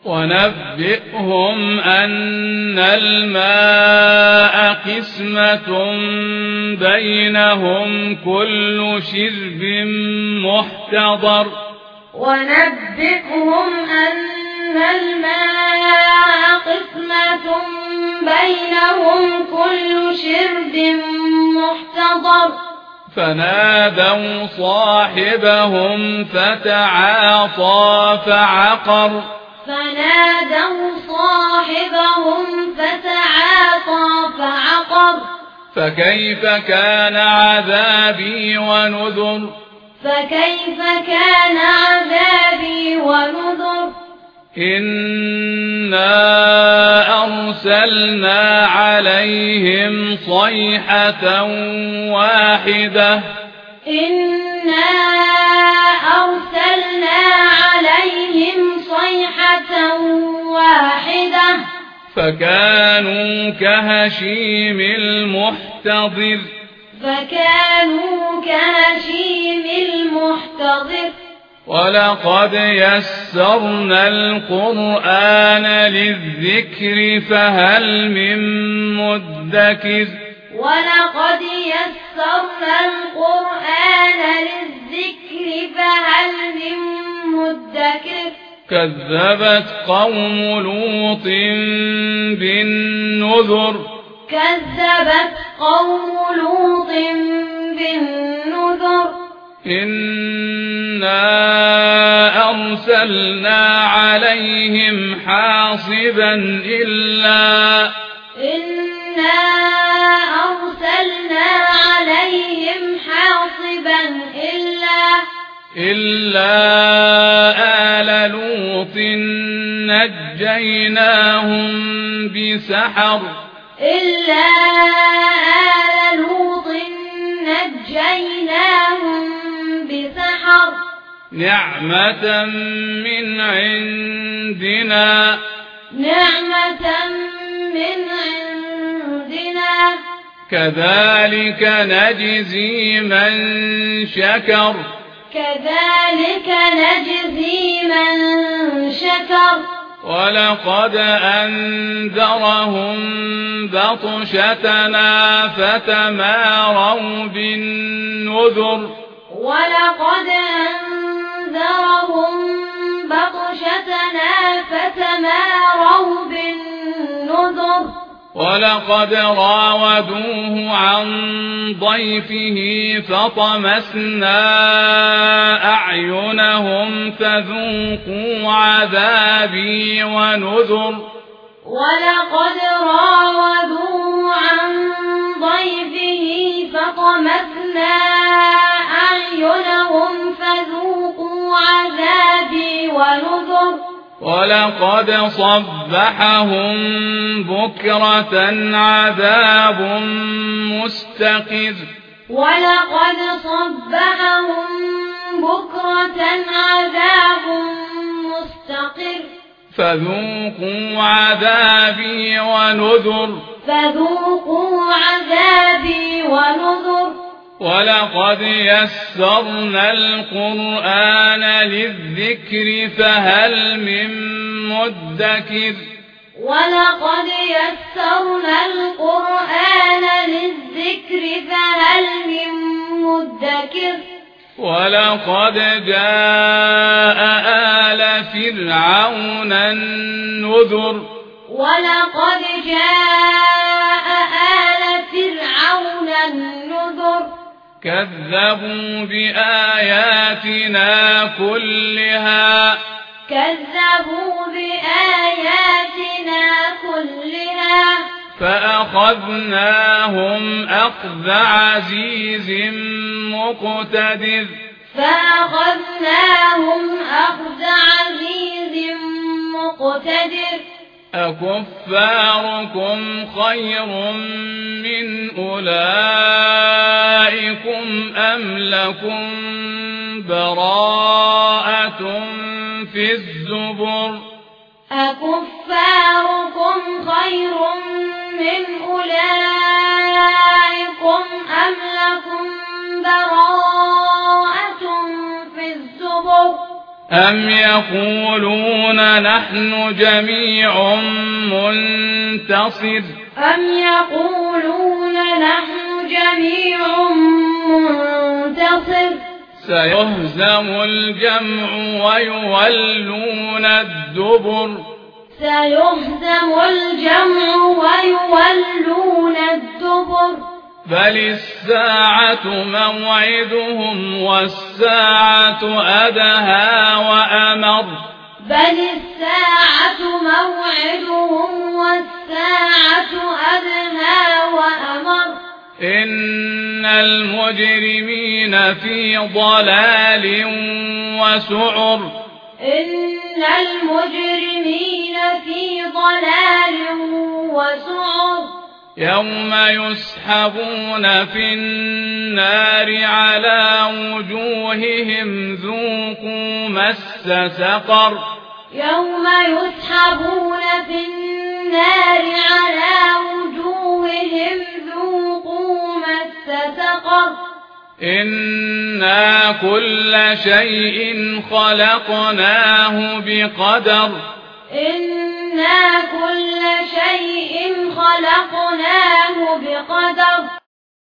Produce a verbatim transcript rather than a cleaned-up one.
ونبئهم أن الماء قسمة بينهم كل شرب محتضر ونبئهم أن الماء قسمة بينهم كل شرب محتضر فنادوا صاحبهم فتعاطى فعقر فنادوا صاحبهم فتعاطى فعقر فكيف كان عذابي ونذر فكيف كان عذابي ونذر إنا أرسلنا عليهم صيحة واحدة إنا أرسلنا عليهم صيحة واحدة فكانوا كهشيم المحتضر فكانوا كهشيم المحتضر ولقد يسرنا القرآن للذكر فهل من مدكر ولقد يسرنا القرآن للذكر فهل من مدكر كذبت قوم لوط بالنذر كذبت قوم لوط بالنذر إنا أرسلنا عليهم حاصبا إلا إنا أرسلنا عليهم حاصبا إلا إلا آل لوط نجيناهم بسحر إلا آل لوط نجيناهم بسحر نعمة من عندنا نعمة من عندنا كذلك نجزي من شكر كذلك نجزي من شكر ولقد أنذرهم بطشتنا فتماروا بالنذر ولقد أنذرهم بطشتنا فتماروا بالنذر ولقد راودوه عن ضيفه فطمسنا أعينهم فذوقوا عذابي ونذر ولقد راودوه عن ضيفه فطمسنا أعينهم فذوقوا عذابي ونذر ولقد صبحهم بكرة عذاب مستقر ولقد صبحهم بكرة عذاب مستقر فذوقوا عذابي ونذر فذوقوا عذابي ونذر ولقد يسرنا القرآن للذكر فهل من مدكر ولقد يسرنا القرآن للذكر فهل من مدكر ولقد جاء آل فرعون النذر ولقد جاء آل فرعون النذر كذبوا بآياتنا كلها كذبوا بآياتنا كلها فأخذناهم أخذ عزيز مقتدر فأخذناهم أخذ عزيز مقتدر أكفاركم خير من أولئكم أم لكم براءة في الزبر أكفاركم خير من أولئكم أم لكم براءة في الزبر أم يقولون نحن جميع منتصر أم يقولون نحن جميع منتصر سيهزم الجمع ويولون الدبر سيهزم الجمع ويولون الدبر بل الساعة موعدهم والساعة أدهى وأمر بل الساعة موعدهم والساعة أدهى وأمر إن المجرمين في ضلال وسعر إن المجرمين في ضلال وسعر يوم يسحبون في النار على وجوههم ذوقوا مس سقر يوم يسحبون في النار على وجوههم ذوقوا مس سقر إنا كل شيء خلقناه بقدر إنا كل شيء خلقناه بقدر